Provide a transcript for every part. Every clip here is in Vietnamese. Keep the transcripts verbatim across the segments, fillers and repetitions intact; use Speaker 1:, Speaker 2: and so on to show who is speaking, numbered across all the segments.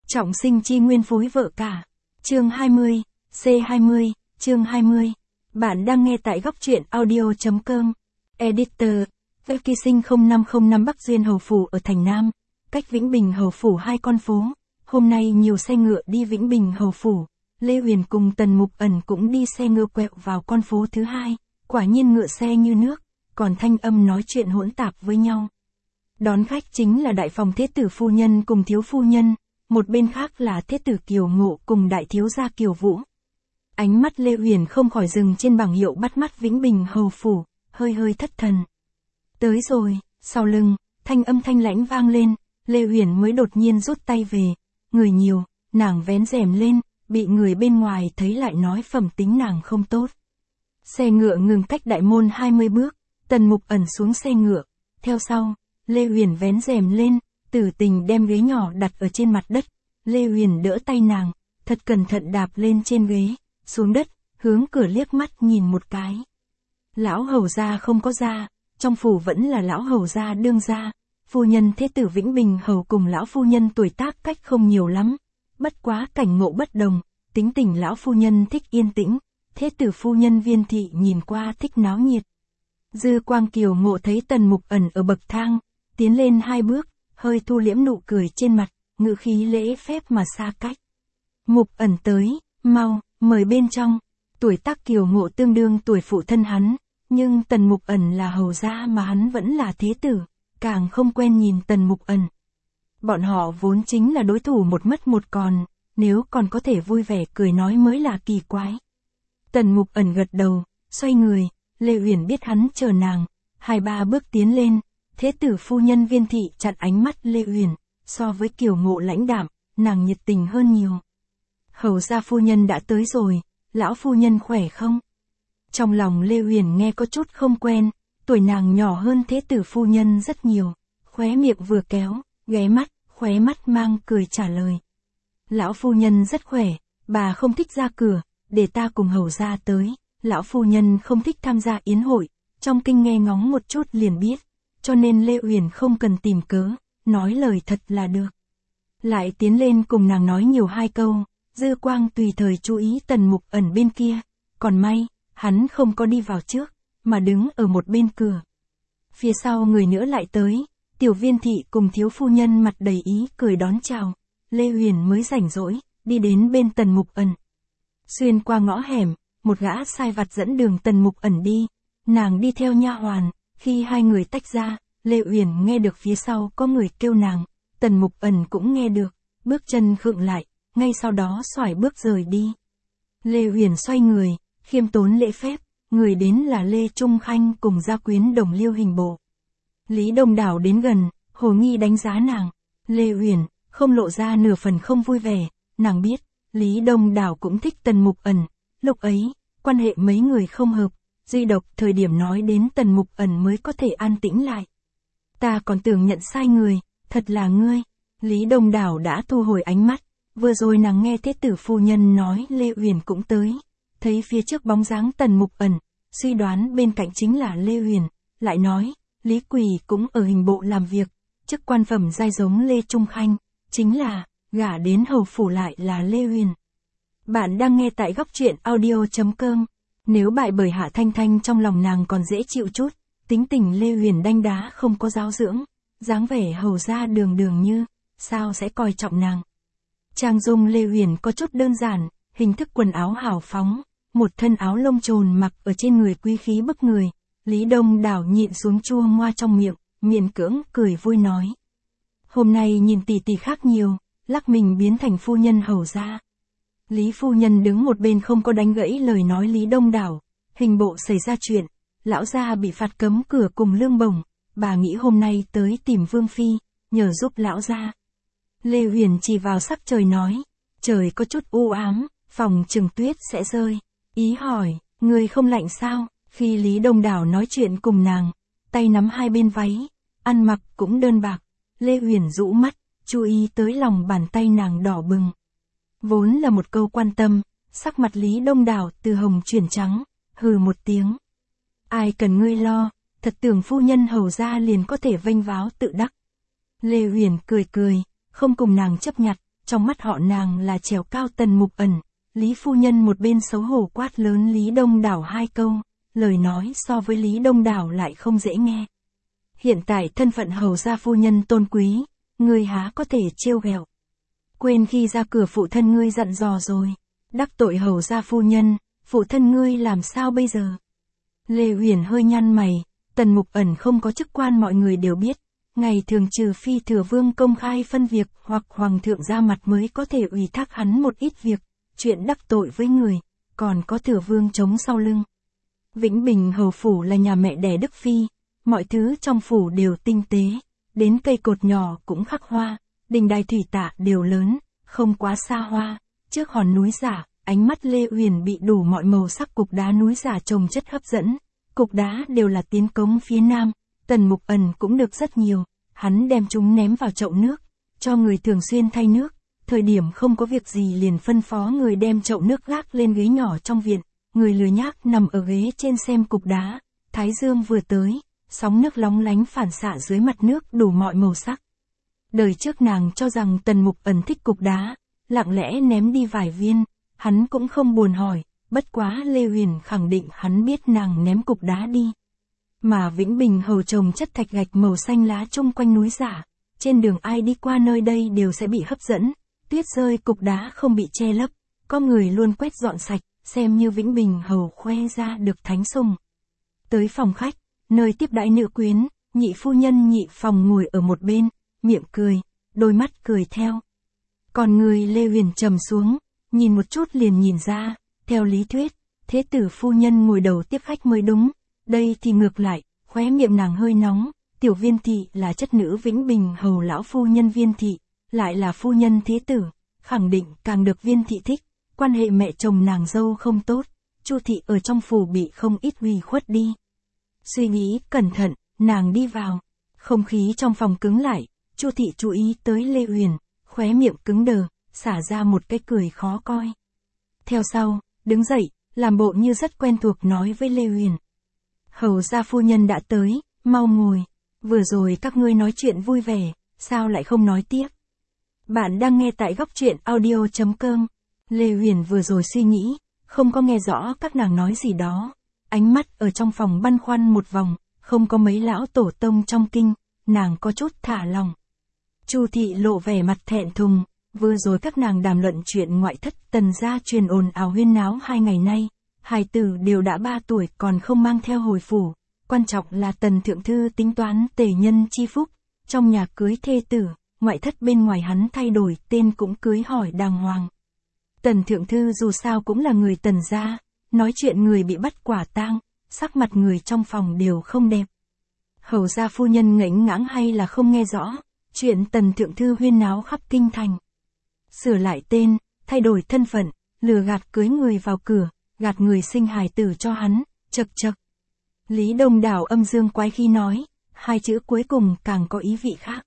Speaker 1: Trọng sinh chi nguyên phối vợ cả. Chương hai mươi, C hai mươi, chương hai mươi. Bạn đang nghe tại góc truyện audio.com. Editor, Vê Kỳ Sinh không năm không năm Bắc Duyên Hầu Phủ ở thành Nam, cách Vĩnh Bình Hầu Phủ hai con phố. Hôm nay nhiều xe ngựa đi Vĩnh Bình Hầu Phủ. Lê Huyền cùng Tần Mục Ẩn cũng đi xe ngựa quẹo vào con phố thứ hai. Quả nhiên ngựa xe như nước, còn thanh âm nói chuyện hỗn tạp với nhau. Đón khách chính là đại phòng thế tử phu nhân cùng thiếu phu nhân, một bên khác là thế tử Kiều Ngộ cùng đại thiếu gia Kiều Vũ. Ánh mắt Lê Huyền không khỏi dừng trên bảng hiệu bắt mắt Vĩnh Bình Hầu Phủ, hơi hơi thất thần. Tới rồi, sau lưng, thanh âm thanh lãnh vang lên, Lê Huyền mới đột nhiên rút tay về. Người nhiều, nàng vén rèm lên, bị người bên ngoài thấy lại nói phẩm tính nàng không tốt. Xe ngựa ngừng cách đại môn hai mươi bước, Tần Mục Ẩn xuống xe ngựa, theo sau, Lê Huyền vén rèm lên, Tử Tình đem ghế nhỏ đặt ở trên mặt đất, Lê Huyền đỡ tay nàng, thật cẩn thận đạp lên trên ghế, xuống đất, hướng cửa liếc mắt nhìn một cái. Lão hầu gia không có gia, trong phủ vẫn là lão hầu gia đương gia, phu nhân thế tử Vĩnh Bình Hầu cùng lão phu nhân tuổi tác cách không nhiều lắm, bất quá cảnh ngộ bất đồng, tính tình lão phu nhân thích yên tĩnh, thế tử phu nhân Viên Thị nhìn qua thích náo nhiệt. Dư Quang Kiều Ngộ thấy Tần Mục Ẩn ở bậc thang, tiến lên hai bước, hơi thu liễm nụ cười trên mặt, ngữ khí lễ phép mà xa cách. Mục Ẩn tới, mau, mời bên trong. Tuổi tác Kiều Ngộ tương đương tuổi phụ thân hắn, nhưng Tần Mục Ẩn là hầu gia mà hắn vẫn là thế tử, càng không quen nhìn Tần Mục Ẩn. Bọn họ vốn chính là đối thủ một mất một còn, nếu còn có thể vui vẻ cười nói mới là kỳ quái. Tần Mục Ẩn gật đầu, xoay người, Lê Huyền biết hắn chờ nàng, hai ba bước tiến lên, thế tử phu nhân Viên Thị chặn ánh mắt Lê Huyền, so với Kiều Ngộ lãnh đạm, nàng nhiệt tình hơn nhiều. Hầu gia phu nhân đã tới rồi, lão phu nhân khỏe không? Trong lòng Lê Huyền nghe có chút không quen, tuổi nàng nhỏ hơn thế tử phu nhân rất nhiều, khóe miệng vừa kéo, ghé mắt, khóe mắt mang cười trả lời. Lão phu nhân rất khỏe, bà không thích ra cửa, để ta cùng hầu gia tới, lão phu nhân không thích tham gia yến hội, trong kinh nghe ngóng một chút liền biết, cho nên Lê Huyền không cần tìm cớ, nói lời thật là được. Lại tiến lên cùng nàng nói nhiều hai câu, Dư Quang tùy thời chú ý Tần Mục Ẩn bên kia, còn may, hắn không có đi vào trước, mà đứng ở một bên cửa. Phía sau người nữa lại tới, Tiểu Viên Thị cùng thiếu phu nhân mặt đầy ý cười đón chào, Lê Huyền mới rảnh rỗi, đi đến bên Tần Mục Ẩn. Xuyên qua ngõ hẻm, một gã sai vặt dẫn đường Tần Mục Ẩn đi, nàng đi theo nha hoàn, khi hai người tách ra, Lê Huyền nghe được phía sau có người kêu nàng, Tần Mục Ẩn cũng nghe được, bước chân khựng lại, ngay sau đó xoải bước rời đi. Lê Huyền xoay người, khiêm tốn lễ phép, người đến là Lê Trung Khanh cùng gia quyến Đồng Liêu Hình Bộ. Lý Đông Đảo đến gần, hồ nghi đánh giá nàng, Lê Huyền không lộ ra nửa phần không vui vẻ, nàng biết, Lý Đông Đảo cũng thích Tần Mục Ẩn, lúc ấy, quan hệ mấy người không hợp, duy độc thời điểm nói đến Tần Mục Ẩn mới có thể an tĩnh lại. Ta còn tưởng nhận sai người, thật là ngươi. Lý Đông Đảo đã thu hồi ánh mắt, vừa rồi nàng nghe thế tử phu nhân nói Lê Huyền cũng tới, thấy phía trước bóng dáng Tần Mục Ẩn, suy đoán bên cạnh chính là Lê Huyền, lại nói, Lý Quỳ cũng ở hình bộ làm việc, chức quan phẩm giai giống Lê Trung Khanh, chính là, gả đến hầu phủ lại là Lê Huyền. Bạn đang nghe tại góc truyện audio.com. Nếu bại bởi Hạ Thanh Thanh trong lòng nàng còn dễ chịu chút, tính tình Lê Huyền đanh đá không có giáo dưỡng, dáng vẻ hầu gia đường đường như, sao sẽ coi trọng nàng. Trang dung Lê Huyền có chút đơn giản, hình thức quần áo hào phóng, một thân áo lông trồn mặc ở trên người quý khí bức người, Lý Đông Đảo nhịn xuống chua ngoa trong miệng, miễn cưỡng cười vui nói. Hôm nay nhìn tỷ tỷ khác nhiều, lắc mình biến thành phu nhân hầu gia. Lý phu nhân đứng một bên không có đánh gãy lời nói Lý Đông Đảo, hình bộ xảy ra chuyện, lão gia bị phạt cấm cửa cùng lương bổng, bà nghĩ hôm nay tới tìm Vương Phi, nhờ giúp lão gia. Lê Huyền chỉ vào sắc trời nói, trời có chút u ám, phòng chừng tuyết sẽ rơi, ý hỏi, người không lạnh sao, khi Lý Đông Đảo nói chuyện cùng nàng, tay nắm hai bên váy, ăn mặc cũng đơn bạc, Lê Huyền rũ mắt, chú ý tới lòng bàn tay nàng đỏ bừng. Vốn là một câu quan tâm, sắc mặt Lý Đông Đảo từ hồng chuyển trắng, hừ một tiếng. Ai cần ngươi lo, thật tưởng phu nhân hầu gia liền có thể vênh váo tự đắc. Lê Huyền cười cười, không cùng nàng chấp nhặt, trong mắt họ nàng là trèo cao Tần Mục Ẩn. Lý phu nhân một bên xấu hổ quát lớn Lý Đông Đảo hai câu, lời nói so với Lý Đông Đảo lại không dễ nghe. Hiện tại thân phận hầu gia phu nhân tôn quý, ngươi há có thể trêu ghẹo. Quên khi ra cửa phụ thân ngươi dặn dò rồi, đắc tội hầu gia phu nhân, phụ thân ngươi làm sao bây giờ? Lê Uyển hơi nhăn mày, Tần Mục Ẩn không có chức quan mọi người đều biết, ngày thường trừ phi thừa vương công khai phân việc hoặc hoàng thượng ra mặt mới có thể ủy thác hắn một ít việc, chuyện đắc tội với người, còn có thừa vương chống sau lưng. Vĩnh Bình hầu phủ là nhà mẹ đẻ Đức Phi, mọi thứ trong phủ đều tinh tế, đến cây cột nhỏ cũng khắc hoa, đình đài thủy tạ đều lớn, không quá xa hoa. Trước hòn núi giả, ánh mắt Lê Uyển bị đủ mọi màu sắc cục đá núi giả trồng chất hấp dẫn, cục đá đều là tiến cống phía nam, Tần Mục Ẩn cũng được rất nhiều, hắn đem chúng ném vào chậu nước, cho người thường xuyên thay nước, thời điểm không có việc gì liền phân phó người đem chậu nước gác lên ghế nhỏ trong viện, người lười nhác nằm ở ghế trên xem cục đá, thái dương vừa tới, sóng nước lóng lánh phản xạ dưới mặt nước đủ mọi màu sắc. Đời trước nàng cho rằng Tần Mục Ẩn thích cục đá, lặng lẽ ném đi vài viên, hắn cũng không buồn hỏi, bất quá Lê Uyển khẳng định hắn biết nàng ném cục đá đi. Mà Vĩnh Bình hầu trồng chất thạch gạch màu xanh lá chung quanh núi giả, trên đường ai đi qua nơi đây đều sẽ bị hấp dẫn, tuyết rơi cục đá không bị che lấp, có người luôn quét dọn sạch, xem như Vĩnh Bình hầu khoe ra được thánh sùng. Tới phòng khách, nơi tiếp đãi nữ quyến, nhị phu nhân nhị phòng ngồi ở một bên, miệng cười, đôi mắt cười theo. Còn người Lê Uyển trầm xuống, nhìn một chút liền nhìn ra, theo lý thuyết, thế tử phu nhân ngồi đầu tiếp khách mới đúng, đây thì ngược lại, khóe miệng nàng hơi nóng, tiểu Viên thị là chất nữ Vĩnh Bình hầu lão phu nhân Viên thị, lại là phu nhân thế tử, khẳng định càng được Viên thị thích, quan hệ mẹ chồng nàng dâu không tốt, Chu thị ở trong phủ bị không ít ủy khuất đi. Suy nghĩ cẩn thận, nàng đi vào, không khí trong phòng cứng lại, Chu thị chú ý tới Lê Uyển, khóe miệng cứng đờ, xả ra một cái cười khó coi. Theo sau, đứng dậy, làm bộ như rất quen thuộc nói với Lê Uyển. Hầu gia phu nhân đã tới, mau ngồi, vừa rồi các ngươi nói chuyện vui vẻ, sao lại không nói tiếp? Bạn đang nghe tại góc truyện audio chấm com. Lê Uyển vừa rồi suy nghĩ, không có nghe rõ các nàng nói gì đó. Ánh mắt ở trong phòng băn khoăn một vòng, không có mấy lão tổ tông trong kinh, nàng có chút thả lòng. Chu thị lộ vẻ mặt thẹn thùng, vừa rồi các nàng đàm luận chuyện ngoại thất Tần gia truyền ồn ào huyên náo hai ngày nay, hài tử đều đã ba tuổi còn không mang theo hồi phủ, quan trọng là Tần thượng thư tính toán tề nhân chi phúc, trong nhà cưới thê tử, ngoại thất bên ngoài hắn thay đổi tên cũng cưới hỏi đàng hoàng. Tần thượng thư dù sao cũng là người Tần gia, nói chuyện người bị bắt quả tang, sắc mặt người trong phòng đều không đẹp. Hầu gia phu nhân ngẫnh ngãng hay là không nghe rõ, chuyện Tần thượng thư huyên náo khắp kinh thành. Sửa lại tên, thay đổi thân phận, lừa gạt cưới người vào cửa, gạt người sinh hài tử cho hắn, chật chật. Lý Đông Đảo âm dương quái khí nói, hai chữ cuối cùng càng có ý vị khác.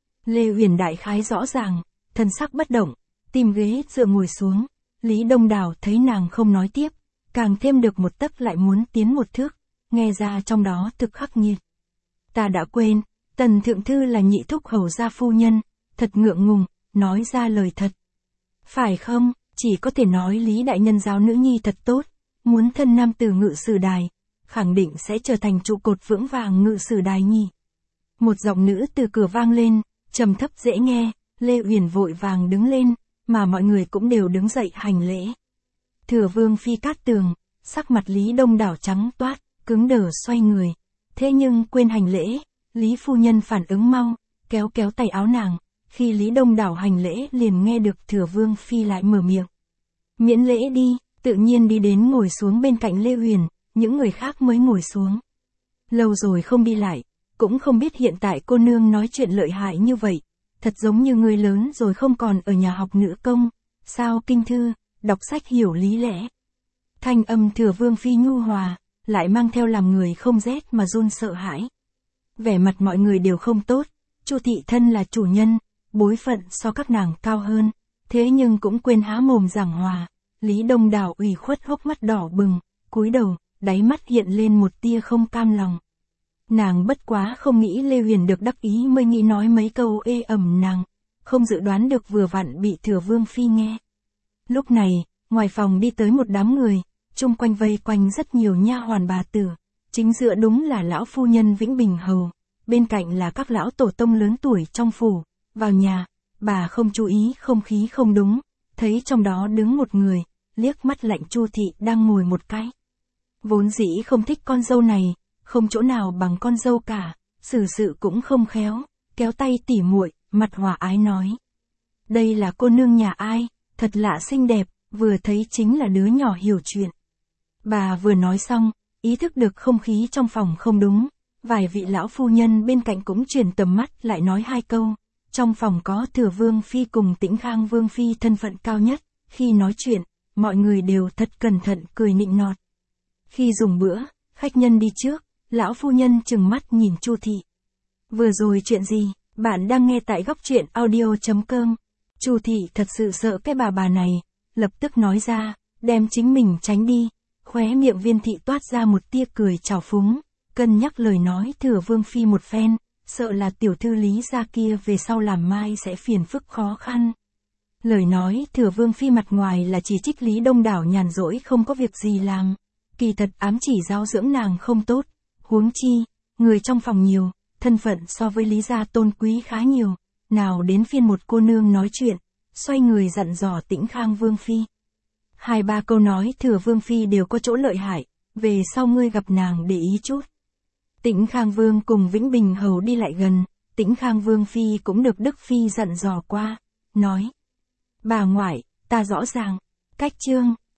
Speaker 1: Lê Uyển đại khái rõ ràng, thân sắc bất động, tìm ghế dựa ngồi xuống, Lý Đông Đảo thấy nàng không nói tiếp, càng thêm được một tấc lại muốn tiến một thước, nghe ra trong đó thực khắc nghiệt. Ta đã quên, Tần thượng thư là nhị thúc hầu gia phu nhân, thật ngượng ngùng, nói ra lời thật. Phải không, chỉ có thể nói Lý đại nhân giáo nữ nhi thật tốt, muốn thân nam tử ngự sử đài, khẳng định sẽ trở thành trụ cột vững vàng ngự sử đài nhỉ. Một giọng nữ từ cửa vang lên, trầm thấp dễ nghe, Lê Uyển vội vàng đứng lên, mà mọi người cũng đều đứng dậy hành lễ. Thừa vương phi Cát Tường, sắc mặt Lý Đông Đảo trắng toát, cứng đờ xoay người, thế nhưng quên hành lễ, Lý phu nhân phản ứng mau, kéo kéo tay áo nàng, khi Lý Đông Đảo hành lễ liền nghe được Thừa vương phi lại mở miệng. Miễn lễ đi, tự nhiên đi đến ngồi xuống bên cạnh Lê Uyển, những người khác mới ngồi xuống. Lâu rồi không đi lại, cũng không biết hiện tại cô nương nói chuyện lợi hại như vậy, thật giống như người lớn rồi không còn ở nhà học nữ công, sao kinh thư, đọc sách hiểu lý lẽ. Thanh âm Thừa vương phi nhu hòa, lại mang theo làm người không rét mà run sợ hãi. Vẻ mặt mọi người đều không tốt, Chu thị thân là chủ nhân, bối phận so các nàng cao hơn, thế nhưng cũng quên há mồm giảng hòa. Lý Đông Đảo ủy khuất hốc mắt đỏ bừng, cúi đầu, đáy mắt hiện lên một tia không cam lòng. Nàng bất quá không nghĩ Lê Uyển được đắc ý mới nghĩ nói mấy câu ê ẩm nàng, không dự đoán được vừa vặn bị Thừa Vương Phi nghe. Lúc này, ngoài phòng đi tới một đám người, chung quanh vây quanh rất nhiều nha hoàn bà tử, chính giữa đúng là lão phu nhân Vĩnh Bình Hầu, bên cạnh là các lão tổ tông lớn tuổi trong phủ. Vào nhà, bà không chú ý không khí không đúng, thấy trong đó đứng một người, liếc mắt lạnh Chu Thị đang ngồi một cái. Vốn dĩ không thích con dâu này, không chỗ nào bằng con dâu cả, xử sự cũng không khéo, kéo tay tỉ muội, mặt hòa ái nói. Đây là cô nương nhà ai, thật lạ xinh đẹp, vừa thấy chính là đứa nhỏ hiểu chuyện. Bà vừa nói xong, ý thức được không khí trong phòng không đúng, vài vị lão phu nhân bên cạnh cũng chuyển tầm mắt lại nói hai câu. Trong phòng có Thừa Vương Phi cùng Tĩnh Khang Vương Phi thân phận cao nhất, khi nói chuyện, mọi người đều thật cẩn thận cười nịnh nọt. Khi dùng bữa, khách nhân đi trước, lão phu nhân trừng mắt nhìn Chu Thị. Vừa rồi chuyện gì, bạn đang nghe tại góc truyện audio chấm com. Chu Thị thật sự sợ cái bà bà này, lập tức nói ra, đem chính mình tránh đi, khóe miệng Viên Thị toát ra một tia cười trào phúng, cân nhắc lời nói Thừa Vương Phi một phen, sợ là tiểu thư Lý gia kia về sau làm mai sẽ phiền phức khó khăn. Lời nói Thừa Vương Phi mặt ngoài là chỉ trích Lý Đông Đảo nhàn rỗi không có việc gì làm, kỳ thật ám chỉ giáo dưỡng nàng không tốt, huống chi, người trong phòng nhiều, thân phận so với Lý gia tôn quý khá nhiều, nào đến phiên một cô nương nói chuyện, xoay người dặn dò Tĩnh Khang Vương Phi. Hai ba câu nói Thừa Vương Phi đều có chỗ lợi hại, về sau ngươi gặp nàng để ý chút. Tĩnh Khang Vương cùng Vĩnh Bình Hầu đi lại gần, Tĩnh Khang Vương Phi cũng được Đức Phi dặn dò qua, nói. Bà ngoại, ta rõ ràng, cách chương,